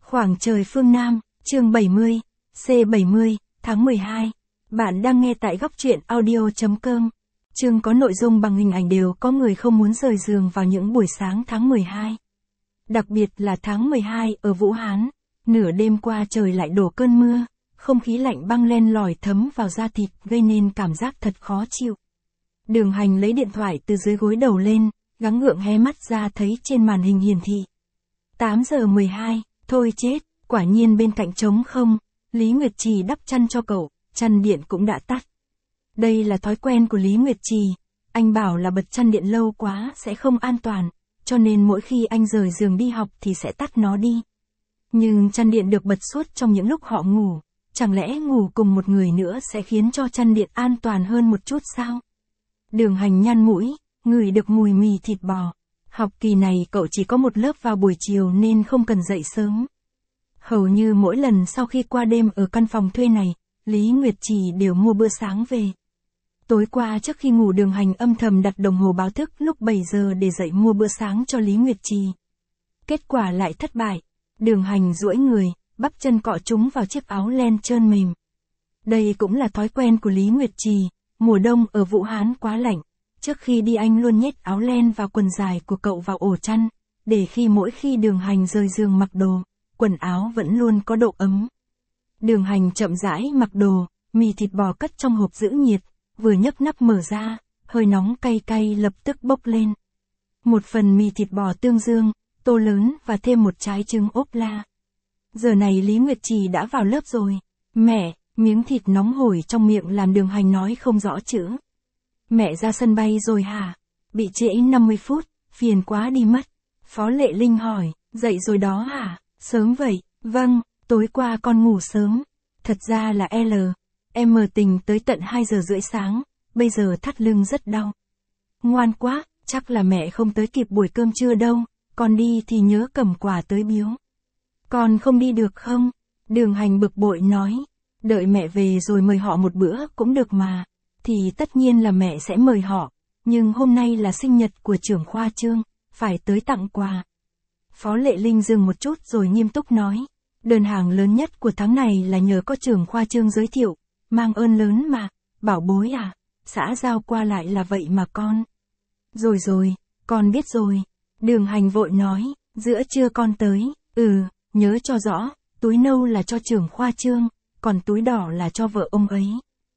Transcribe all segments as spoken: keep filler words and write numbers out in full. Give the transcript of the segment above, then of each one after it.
Khoảng trời phương Nam, chương bảy mươi, C bảy mươi, tháng mười hai. Bạn đang nghe tại góc truyện audio chấm com. Chương có nội dung bằng hình ảnh đều có người không muốn rời giường vào những buổi sáng tháng mười hai. Đặc biệt là tháng mười hai ở Vũ Hán, nửa đêm qua trời lại đổ cơn mưa, không khí lạnh băng len lỏi thấm vào da thịt gây nên cảm giác thật khó chịu. Đường Hành lấy điện thoại từ dưới gối đầu lên, gắng gượng hé mắt ra thấy trên màn hình hiển thị tám giờ mười hai, thôi chết, quả nhiên bên cạnh trống không, Lý Nguyệt Trì đắp chăn cho cậu, chăn điện cũng đã tắt. Đây là thói quen của Lý Nguyệt Trì, anh bảo là bật chăn điện lâu quá sẽ không an toàn, cho nên mỗi khi anh rời giường đi học thì sẽ tắt nó đi. Nhưng chăn điện được bật suốt trong những lúc họ ngủ, chẳng lẽ ngủ cùng một người nữa sẽ khiến cho chăn điện an toàn hơn một chút sao? Đường Hành nhăn mũi, ngửi được mùi mì thịt bò. Học kỳ này cậu chỉ có một lớp vào buổi chiều nên không cần dậy sớm. Hầu như mỗi lần sau khi qua đêm ở căn phòng thuê này, Lý Nguyệt Trì đều mua bữa sáng về. Tối qua trước khi ngủ Đường Hành âm thầm đặt đồng hồ báo thức lúc bảy giờ để dậy mua bữa sáng cho Lý Nguyệt Trì. Kết quả lại thất bại. Đường Hành duỗi người, bắp chân cọ trúng vào chiếc áo len trơn mềm. Đây cũng là thói quen của Lý Nguyệt Trì, mùa đông ở Vũ Hán quá lạnh. Trước khi đi anh luôn nhét áo len vào quần dài của cậu vào ổ chăn, để khi mỗi khi Đường Hành rời giường mặc đồ, quần áo vẫn luôn có độ ấm. Đường Hành chậm rãi mặc đồ, mì thịt bò cất trong hộp giữ nhiệt, vừa nhấc nắp mở ra, hơi nóng cay cay lập tức bốc lên. Một phần mì thịt bò tương dương, tô lớn và thêm một trái trứng ốp la. Giờ này Lý Nguyệt Trì đã vào lớp rồi. Mẹ, miếng thịt nóng hổi trong miệng làm Đường Hành nói không rõ chữ. Mẹ ra sân bay rồi hả? Bị trễ năm mươi phút, phiền quá đi mất. Phó Lệ Linh hỏi, dậy rồi đó hả? Sớm vậy, vâng, tối qua con ngủ sớm. Thật ra là L, em mờ tình tới tận hai giờ rưỡi sáng, bây giờ thắt lưng rất đau. Ngoan quá, chắc là mẹ không tới kịp buổi cơm trưa đâu, con đi thì nhớ cầm quà tới biếu. Con không đi được không? Đường Hành bực bội nói, đợi mẹ về rồi mời họ một bữa cũng được mà. Thì tất nhiên là mẹ sẽ mời họ, nhưng hôm nay là sinh nhật của trưởng khoa Trương, phải tới tặng quà. Phó Lệ Linh dừng một chút rồi nghiêm túc nói, đơn hàng lớn nhất của tháng này là nhờ có trưởng khoa Trương giới thiệu, mang ơn lớn mà, bảo bối à, xã giao qua lại là vậy mà con. Rồi rồi, con biết rồi. Đường Hành vội nói, giữa trưa con tới, ừ, nhớ cho rõ, túi nâu là cho trưởng khoa Trương, còn túi đỏ là cho vợ ông ấy.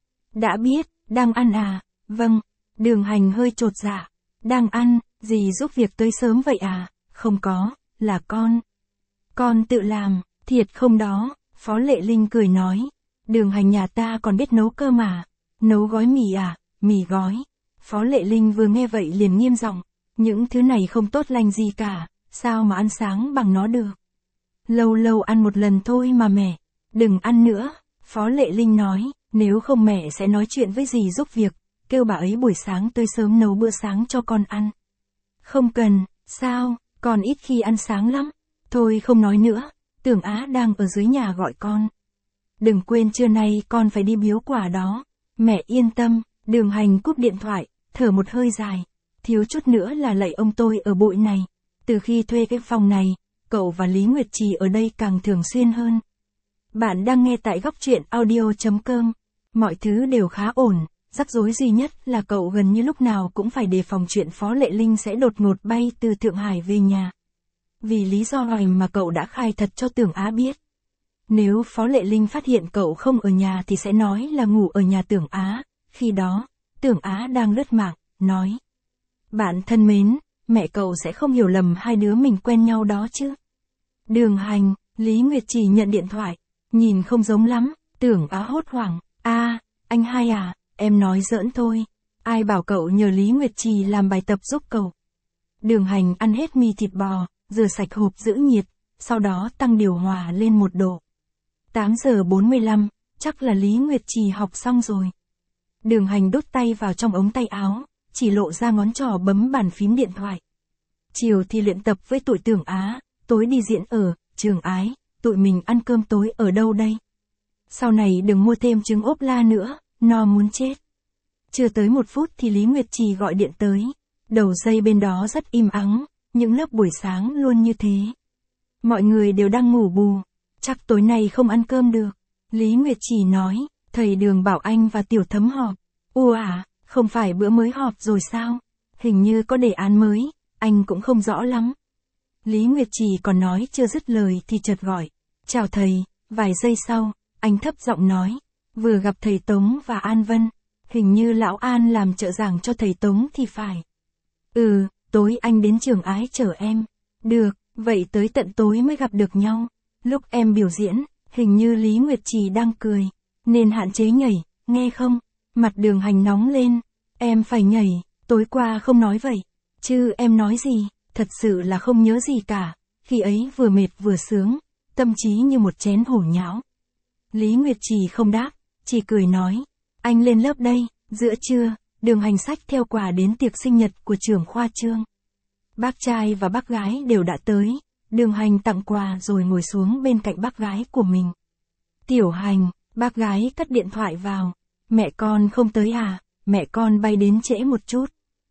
Đã biết. Đang ăn à? Vâng. Đường Hành hơi chột dạ. Đang ăn, dì giúp việc tới sớm vậy à? Không có, là con. Con tự làm, thiệt không đó? Phó Lệ Linh cười nói. Đường Hành nhà ta còn biết nấu cơm à? Nấu gói mì à? Mì gói. Phó Lệ Linh vừa nghe vậy liền nghiêm giọng. Những thứ này không tốt lành gì cả, sao mà ăn sáng bằng nó được? Lâu lâu ăn một lần thôi mà mẹ. Đừng ăn nữa, Phó Lệ Linh nói. Nếu không mẹ sẽ nói chuyện với dì giúp việc, kêu bà ấy buổi sáng tới sớm nấu bữa sáng cho con ăn. Không cần, sao, con ít khi ăn sáng lắm. Thôi không nói nữa, Tưởng Á đang ở dưới nhà gọi con. Đừng quên trưa nay con phải đi biếu quả đó. Mẹ yên tâm. Đường Hành cúp điện thoại, thở một hơi dài. Thiếu chút nữa là lạy ông tôi ở bụi này. Từ khi thuê cái phòng này, cậu và Lý Nguyệt Trì ở đây càng thường xuyên hơn. Bạn đang nghe tại góc truyện audio chấm com. Mọi thứ đều khá ổn, rắc rối duy nhất là cậu gần như lúc nào cũng phải đề phòng chuyện Phó Lệ Linh sẽ đột ngột bay từ Thượng Hải về nhà. Vì lý do này mà cậu đã khai thật cho Tưởng Á biết. Nếu Phó Lệ Linh phát hiện cậu không ở nhà thì sẽ nói là ngủ ở nhà Tưởng Á, khi đó, Tưởng Á đang lướt mạng, nói. Bạn thân mến, mẹ cậu sẽ không hiểu lầm hai đứa mình quen nhau đó chứ. Đường Hành, Lý Nguyệt Trì nhận điện thoại, nhìn không giống lắm, Tưởng Á hốt hoảng. A, à, anh hai à, em nói giỡn thôi. Ai bảo cậu nhờ Lý Nguyệt Trì làm bài tập giúp cậu. Đường Hành ăn hết mì thịt bò, rửa sạch hộp giữ nhiệt, sau đó tăng điều hòa lên một độ. tám giờ bốn mươi lăm, chắc là Lý Nguyệt Trì học xong rồi. Đường Hành đút tay vào trong ống tay áo, chỉ lộ ra ngón trỏ bấm bàn phím điện thoại. Chiều thì luyện tập với tụi Tưởng Á, tối đi diễn ở Trường Ái, tụi mình ăn cơm tối ở đâu đây? Sau này đừng mua thêm trứng ốp la nữa, no muốn chết. Chưa tới một phút thì Lý Nguyệt Trì gọi điện tới. Đầu dây bên đó rất im ắng, những lớp buổi sáng luôn như thế. Mọi người đều đang ngủ bù. Chắc tối nay không ăn cơm được. Lý Nguyệt Chỉ nói, thầy Đường bảo anh và Tiểu Thấm họp. Ủa à, không phải bữa mới họp rồi sao? Hình như có đề án mới, anh cũng không rõ lắm. Lý Nguyệt Chỉ còn nói chưa dứt lời thì chợt gọi. Chào thầy, vài giây sau, anh thấp giọng nói. Vừa gặp thầy Tống và An Vân. Hình như lão An làm trợ giảng cho thầy Tống thì phải. Ừ, tối anh đến trường Ái chở em. Được, vậy tới tận tối mới gặp được nhau. Lúc em biểu diễn, hình như Lý Nguyệt Trì đang cười. Nên hạn chế nhảy, nghe không? Mặt Đường Hành nóng lên. Em phải nhảy, tối qua không nói vậy. Chứ em nói gì, thật sự là không nhớ gì cả. Khi ấy vừa mệt vừa sướng, tâm trí như một chén hổ nhão. Lý Nguyệt Trì không đáp, chỉ cười nói. Anh lên lớp đây. Giữa trưa, Đường Hành xách theo quà đến tiệc sinh nhật của trưởng khoa Trương. Bác trai và bác gái đều đã tới. Đường Hành tặng quà rồi ngồi xuống bên cạnh bác gái của mình. Tiểu Hành, bác gái cất điện thoại vào. Mẹ con không tới à, mẹ con bay đến trễ một chút.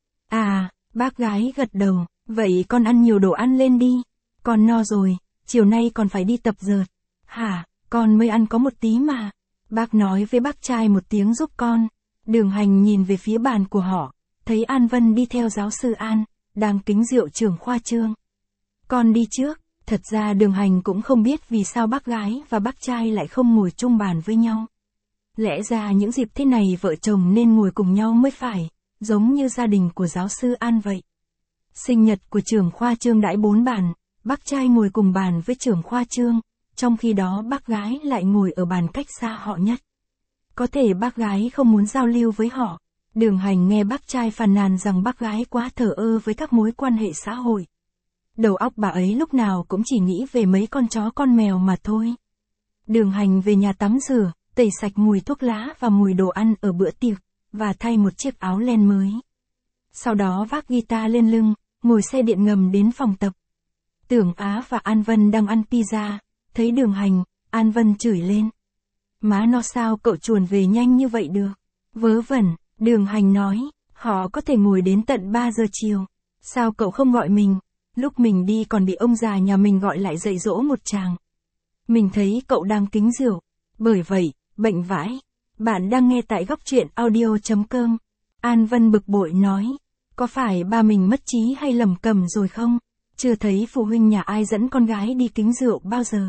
À, bác gái gật đầu, vậy con ăn nhiều đồ ăn lên đi. Con no rồi, chiều nay còn phải đi tập dượt. Hả, con mới ăn có một tí mà. Bác nói với bác trai một tiếng giúp con. Đường Hành nhìn về phía bàn của họ, thấy An Vân đi theo giáo sư An, đang kính rượu trưởng khoa Trương. Con đi trước, thật ra Đường Hành cũng không biết vì sao bác gái và bác trai lại không ngồi chung bàn với nhau. Lẽ ra những dịp thế này vợ chồng nên ngồi cùng nhau mới phải, giống như gia đình của giáo sư An vậy. Sinh nhật của trưởng khoa Trương đãi bốn bàn, bác trai ngồi cùng bàn với trưởng khoa Trương, trong khi đó bác gái lại ngồi ở bàn cách xa họ nhất. Có thể bác gái không muốn giao lưu với họ. Đường Hành nghe bác trai phàn nàn rằng bác gái quá thờ ơ với các mối quan hệ xã hội. Đầu óc bà ấy lúc nào cũng chỉ nghĩ về mấy con chó con mèo mà thôi. Đường Hành về nhà tắm rửa, tẩy sạch mùi thuốc lá và mùi đồ ăn ở bữa tiệc, và thay một chiếc áo len mới. Sau đó vác guitar lên lưng, ngồi xe điện ngầm đến phòng tập. Tưởng Á và An Vân đang ăn pizza, thấy Đường Hành, An Vân chửi lên. Má nó sao cậu chuồn về nhanh như vậy được? Vớ vẩn, Đường Hành nói, họ có thể ngồi đến tận ba giờ chiều. Sao cậu không gọi mình? Lúc mình đi còn bị ông già nhà mình gọi lại dạy dỗ một tràng. Mình thấy cậu đang kính rượu. Bởi vậy, bệnh vãi. Bạn đang nghe tại góc truyện audio chấm com. An Vân bực bội nói. Có phải ba mình mất trí hay lầm cầm rồi không? Chưa thấy phụ huynh nhà ai dẫn con gái đi kính rượu bao giờ.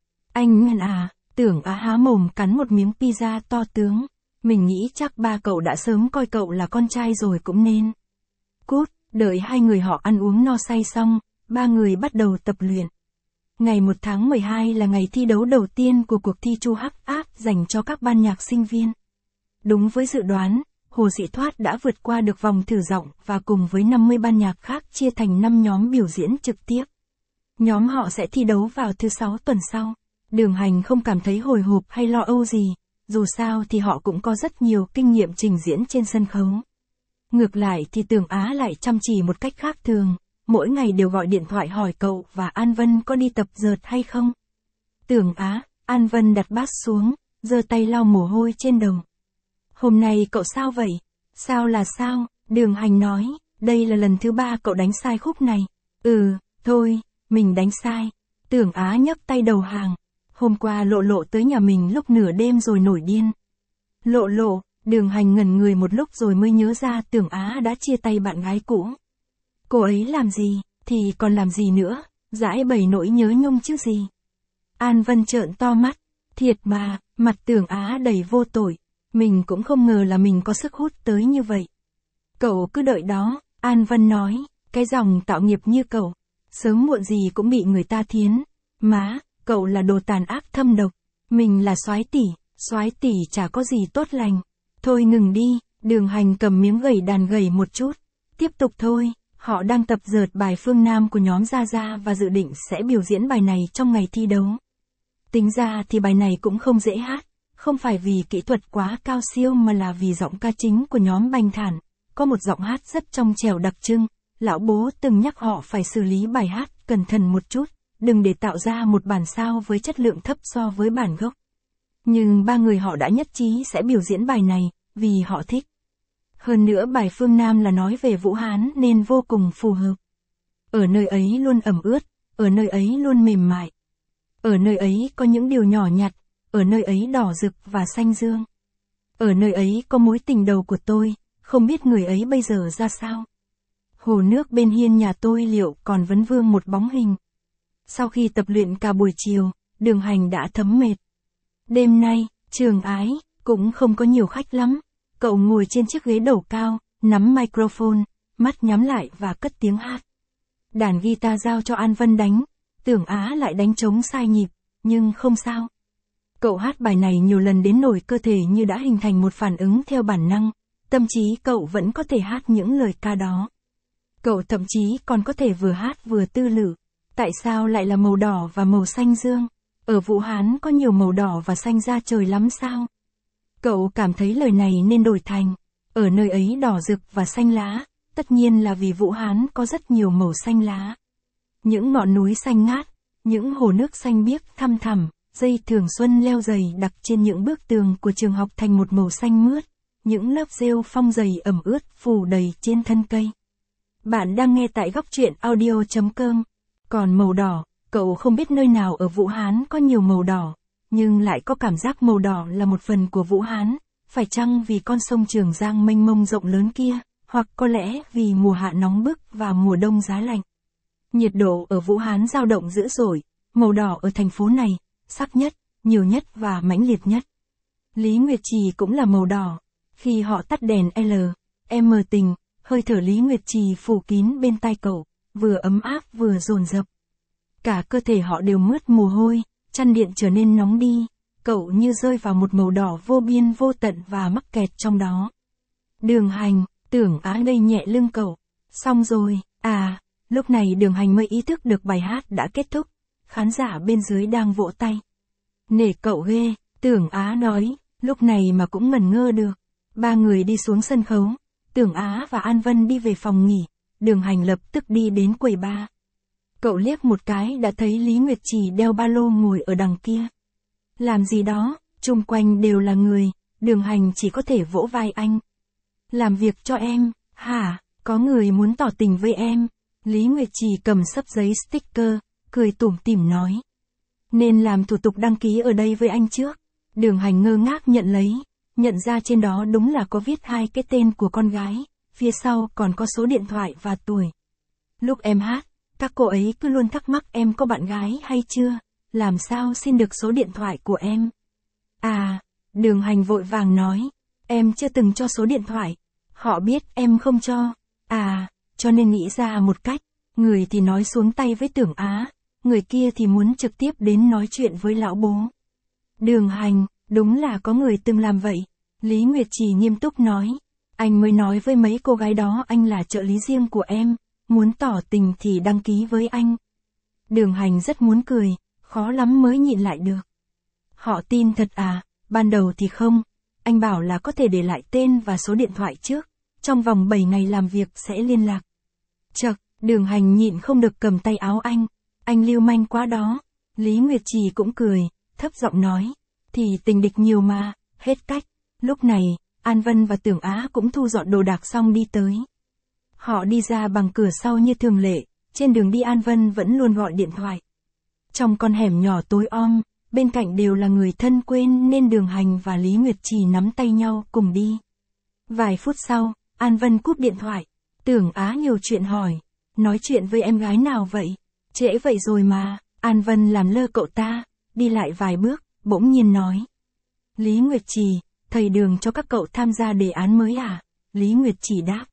Anh ngần à, Tưởng Á há mồm cắn một miếng pizza to tướng. Mình nghĩ chắc ba cậu đã sớm coi cậu là con trai rồi cũng nên. Cút, đợi hai người họ ăn uống no say xong, ba người bắt đầu tập luyện. Ngày một tháng mười hai là ngày thi đấu đầu tiên của cuộc thi Chu Hắc Áp dành cho các ban nhạc sinh viên. Đúng với dự đoán, Hồ Sĩ Thoát đã vượt qua được vòng thử giọng và cùng với năm mươi ban nhạc khác chia thành năm nhóm biểu diễn trực tiếp. Nhóm họ sẽ thi đấu vào thứ sáu tuần sau. Đường Hành không cảm thấy hồi hộp hay lo âu gì, dù sao thì họ cũng có rất nhiều kinh nghiệm trình diễn trên sân khấu. Ngược lại thì Tưởng Á lại chăm chỉ một cách khác thường, mỗi ngày đều gọi điện thoại hỏi cậu và An Vân có đi tập dượt hay không. Tưởng Á, An Vân đặt bát xuống, giơ tay lau mồ hôi trên đầu. Hôm nay cậu sao vậy? Sao là sao? Đường Hành nói, đây là lần thứ ba cậu đánh sai khúc này. Ừ, thôi, mình đánh sai. Tưởng Á nhấc tay đầu hàng. Hôm qua Lộ Lộ tới nhà mình lúc nửa đêm rồi nổi điên. Lộ Lộ, Đường Hành ngẩn người một lúc rồi mới nhớ ra Tưởng Á đã chia tay bạn gái cũ. Cô ấy làm gì, thì còn làm gì nữa, giải bày nỗi nhớ nhung chứ gì. An Vân trợn to mắt, thiệt mà, mặt Tưởng Á đầy vô tội. Mình cũng không ngờ là mình có sức hút tới như vậy. Cậu cứ đợi đó, An Vân nói, cái dòng tạo nghiệp như cậu, sớm muộn gì cũng bị người ta thiến. Má, cậu là đồ tàn ác thâm độc, mình là soái tỷ, soái tỷ chả có gì tốt lành. Thôi ngừng đi, Đường Hành cầm miếng gẩy đàn gẩy một chút. Tiếp tục thôi, họ đang tập dượt bài Phương Nam của nhóm Gia Gia và dự định sẽ biểu diễn bài này trong ngày thi đấu. Tính ra thì bài này cũng không dễ hát, không phải vì kỹ thuật quá cao siêu mà là vì giọng ca chính của nhóm Bành Thản, có một giọng hát rất trong trẻo đặc trưng. Lão bố từng nhắc họ phải xử lý bài hát cẩn thận một chút, đừng để tạo ra một bản sao với chất lượng thấp so với bản gốc. Nhưng ba người họ đã nhất trí sẽ biểu diễn bài này, vì họ thích. Hơn nữa bài Phương Nam là nói về Vũ Hán nên vô cùng phù hợp. Ở nơi ấy luôn ẩm ướt, ở nơi ấy luôn mềm mại. Ở nơi ấy có những điều nhỏ nhặt, ở nơi ấy đỏ rực và xanh dương. Ở nơi ấy có mối tình đầu của tôi, không biết người ấy bây giờ ra sao. Hồ nước bên hiên nhà tôi liệu còn vấn vương một bóng hình. Sau khi tập luyện cả buổi chiều, Đường Hành đã thấm mệt. Đêm nay, Trường Ái, cũng không có nhiều khách lắm. Cậu ngồi trên chiếc ghế đầu cao, nắm microphone, mắt nhắm lại và cất tiếng hát. Đàn guitar giao cho An Vân đánh, Tưởng Á lại đánh trống sai nhịp, nhưng không sao. Cậu hát bài này nhiều lần đến nỗi cơ thể như đã hình thành một phản ứng theo bản năng, tâm trí cậu vẫn có thể hát những lời ca đó. Cậu thậm chí còn có thể vừa hát vừa tư lự. Tại sao lại là màu đỏ và màu xanh dương? Ở Vũ Hán có nhiều màu đỏ và xanh da trời lắm sao? Cậu cảm thấy lời này nên đổi thành, ở nơi ấy đỏ rực và xanh lá, tất nhiên là vì Vũ Hán có rất nhiều màu xanh lá. Những ngọn núi xanh ngát, những hồ nước xanh biếc thăm thẳm, dây thường xuân leo dày đặc trên những bức tường của trường học thành một màu xanh mướt, những lớp rêu phong dày ẩm ướt phủ đầy trên thân cây. Bạn đang nghe tại góc truyện audio chấm com. Còn màu đỏ, cậu không biết nơi nào ở Vũ Hán có nhiều màu đỏ, nhưng lại có cảm giác màu đỏ là một phần của Vũ Hán, phải chăng vì con sông Trường Giang mênh mông rộng lớn kia, hoặc có lẽ vì mùa hạ nóng bức và mùa đông giá lạnh. Nhiệt độ ở Vũ Hán dao động dữ dội, màu đỏ ở thành phố này, sắc nhất, nhiều nhất và mãnh liệt nhất. Lý Nguyệt Trì cũng là màu đỏ. Khi họ tắt đèn L, M tình, hơi thở Lý Nguyệt Trì phủ kín bên tai cậu, vừa ấm áp vừa dồn dập. Cả cơ thể họ đều mướt mồ hôi, chăn điện trở nên nóng đi, cậu như rơi vào một màu đỏ vô biên vô tận và mắc kẹt trong đó. Đường Hành, Tưởng Á đây nhẹ lưng cậu. Xong rồi, à, lúc này Đường Hành mới ý thức được bài hát đã kết thúc, khán giả bên dưới đang vỗ tay. Nể cậu ghê, Tưởng Á nói, lúc này mà cũng ngẩn ngơ được. Ba người đi xuống sân khấu, Tưởng Á và An Vân đi về phòng nghỉ, Đường Hành lập tức đi đến quầy bar. Cậu liếc một cái đã thấy Lý Nguyệt Trì đeo ba lô ngồi ở đằng kia. Làm gì đó, chung quanh đều là người, Đường Hành chỉ có thể vỗ vai anh. Làm việc cho em, hả, có người muốn tỏ tình với em. Lý Nguyệt Trì cầm xấp giấy sticker, cười tủm tỉm nói. Nên làm thủ tục đăng ký ở đây với anh trước. Đường Hành ngơ ngác nhận lấy, nhận ra trên đó đúng là có viết hai cái tên của con gái, phía sau còn có số điện thoại và tuổi. Lúc em hát, các cô ấy cứ luôn thắc mắc em có bạn gái hay chưa, làm sao xin được số điện thoại của em. À, Đường Hành vội vàng nói, em chưa từng cho số điện thoại, họ biết em không cho, à, cho nên nghĩ ra một cách, người thì nói xuống tay với Tưởng Á, người kia thì muốn trực tiếp đến nói chuyện với lão bố. Đường Hành, đúng là có người từng làm vậy, Lý Nguyệt Trì nghiêm túc nói, anh mới nói với mấy cô gái đó anh là trợ lý riêng của em, muốn tỏ tình thì đăng ký với anh. Đường Hành rất muốn cười, khó lắm mới nhịn lại được. Họ tin thật à, ban đầu thì không, anh bảo là có thể để lại tên và số điện thoại trước, trong vòng bảy ngày làm việc sẽ liên lạc. Chậc, Đường Hành nhịn không được cầm tay áo anh, anh lưu manh quá đó. Lý Nguyệt Trì cũng cười, thấp giọng nói, thì tình địch nhiều mà, hết cách. Lúc này, An Vân và Tưởng Á cũng thu dọn đồ đạc xong đi tới. Họ đi ra bằng cửa sau như thường lệ, trên đường đi An Vân vẫn luôn gọi điện thoại. Trong con hẻm nhỏ tối om, bên cạnh đều là người thân quen nên Đường Hành và Lý Nguyệt Trì nắm tay nhau cùng đi. Vài phút sau, An Vân cúp điện thoại, Tưởng Á nhiều chuyện hỏi, nói chuyện với em gái nào vậy? Trễ vậy rồi mà, An Vân làm lơ cậu ta, đi lại vài bước, bỗng nhiên nói. Lý Nguyệt Trì, thầy Đường cho các cậu tham gia đề án mới à? Lý Nguyệt Trì đáp.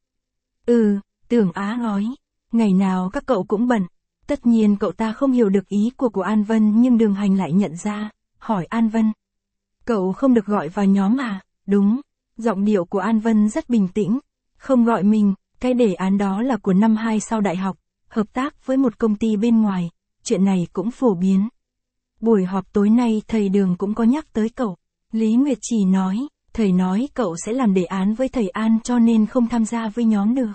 Ừ, Tưởng Á nói, ngày nào các cậu cũng bận. Tất nhiên cậu ta không hiểu được ý của của An Vân nhưng Đường Hành lại nhận ra, hỏi An Vân. Cậu không được gọi vào nhóm à? Đúng, giọng điệu của An Vân rất bình tĩnh, không gọi mình, cái đề án đó là của năm hai sau đại học, hợp tác với một công ty bên ngoài, chuyện này cũng phổ biến. Buổi họp tối nay thầy Đường cũng có nhắc tới cậu. Lý Nguyệt Trì nói, thầy nói cậu sẽ làm đề án với thầy An cho nên không tham gia với nhóm được.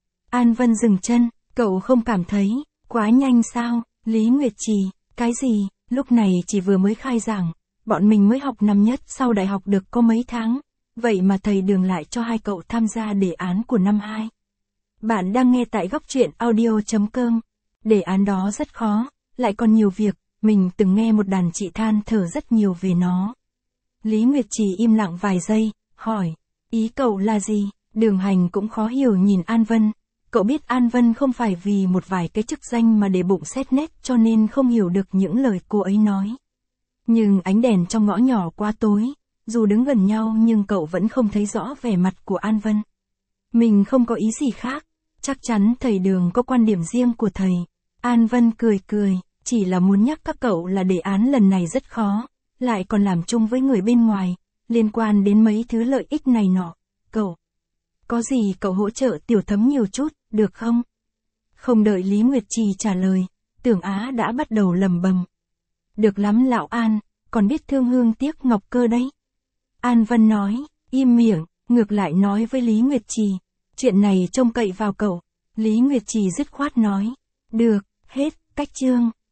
An Vân dừng chân, cậu không cảm thấy, quá nhanh sao? Lý Nguyệt Trì, cái gì, lúc này chỉ vừa mới khai giảng, bọn mình mới học năm nhất sau đại học được có mấy tháng, vậy mà thầy Đường lại cho hai cậu tham gia đề án của năm hai. Bạn đang nghe tại góc truyện audio chấm com. Đề án đó rất khó, lại còn nhiều việc, mình từng nghe một đàn chị than thở rất nhiều về nó. Lý Nguyệt Trì im lặng vài giây, hỏi, ý cậu là gì? Đường Hành cũng khó hiểu nhìn An Vân. Cậu biết An Vân không phải vì một vài cái chức danh mà để bụng xét nét cho nên không hiểu được những lời cô ấy nói. Nhưng ánh đèn trong ngõ nhỏ quá tối, dù đứng gần nhau nhưng cậu vẫn không thấy rõ vẻ mặt của An Vân. Mình không có ý gì khác, chắc chắn thầy Đường có quan điểm riêng của thầy. An Vân cười cười, chỉ là muốn nhắc các cậu là đề án lần này rất khó, lại còn làm chung với người bên ngoài, liên quan đến mấy thứ lợi ích này nọ. Cậu, có gì cậu hỗ trợ Tiểu Thấm nhiều chút, được không? Không đợi Lý Nguyệt Trì trả lời, Tưởng Á đã bắt đầu lầm bầm. Được lắm lão An, còn biết thương hương tiếc ngọc cơ đấy. An Vân nói, im miệng, ngược lại nói với Lý Nguyệt Trì, chuyện này trông cậy vào cậu. Lý Nguyệt Trì dứt khoát nói, được, hết, cách chương.